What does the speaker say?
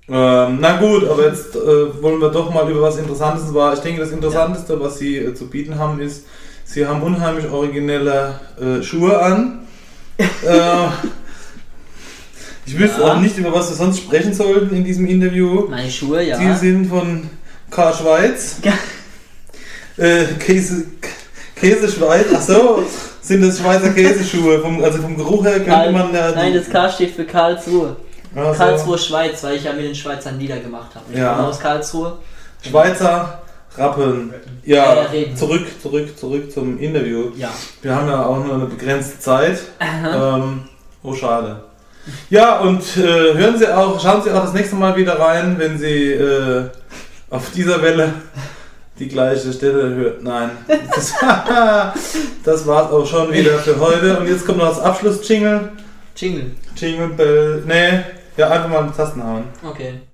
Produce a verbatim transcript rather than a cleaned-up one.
Ähm, na gut, aber jetzt äh, wollen wir doch mal über was Interessantes war. Ich denke, das Interessanteste, was sie äh, zu bieten haben, ist, sie haben unheimlich originelle äh, Schuhe an. äh, ich wüsste ja. auch nicht, über was wir sonst sprechen sollten in diesem Interview. Meine Schuhe, ja. Die sind von Karl Schweiz. äh, Käse, Käse Schweiz, ach so, sind das Schweizer Käseschuhe. Vom, also vom Geruch her könnte Karl, man ja... Nein, das K steht für Karlsruhe. Also, Karlsruhe, Schweiz, weil ich ja mit den Schweizern niedergemacht habe. Ich ja. komme aus Karlsruhe. Schweizer Rappen. Ja, äh, zurück, zurück, zurück zum Interview. Ja. Wir haben ja auch nur eine begrenzte Zeit. Ähm, oh, schade. Ja, und äh, hören Sie auch, schauen Sie auch das nächste Mal wieder rein, wenn Sie äh, auf dieser Welle die gleiche Stelle hören. Nein, das, das war's auch schon wieder für heute. Und jetzt kommt noch das Abschluss-Jingle. Jingle. Jingle Bell. Nee. Ja, einfach mal mit Tasten hauen. Okay.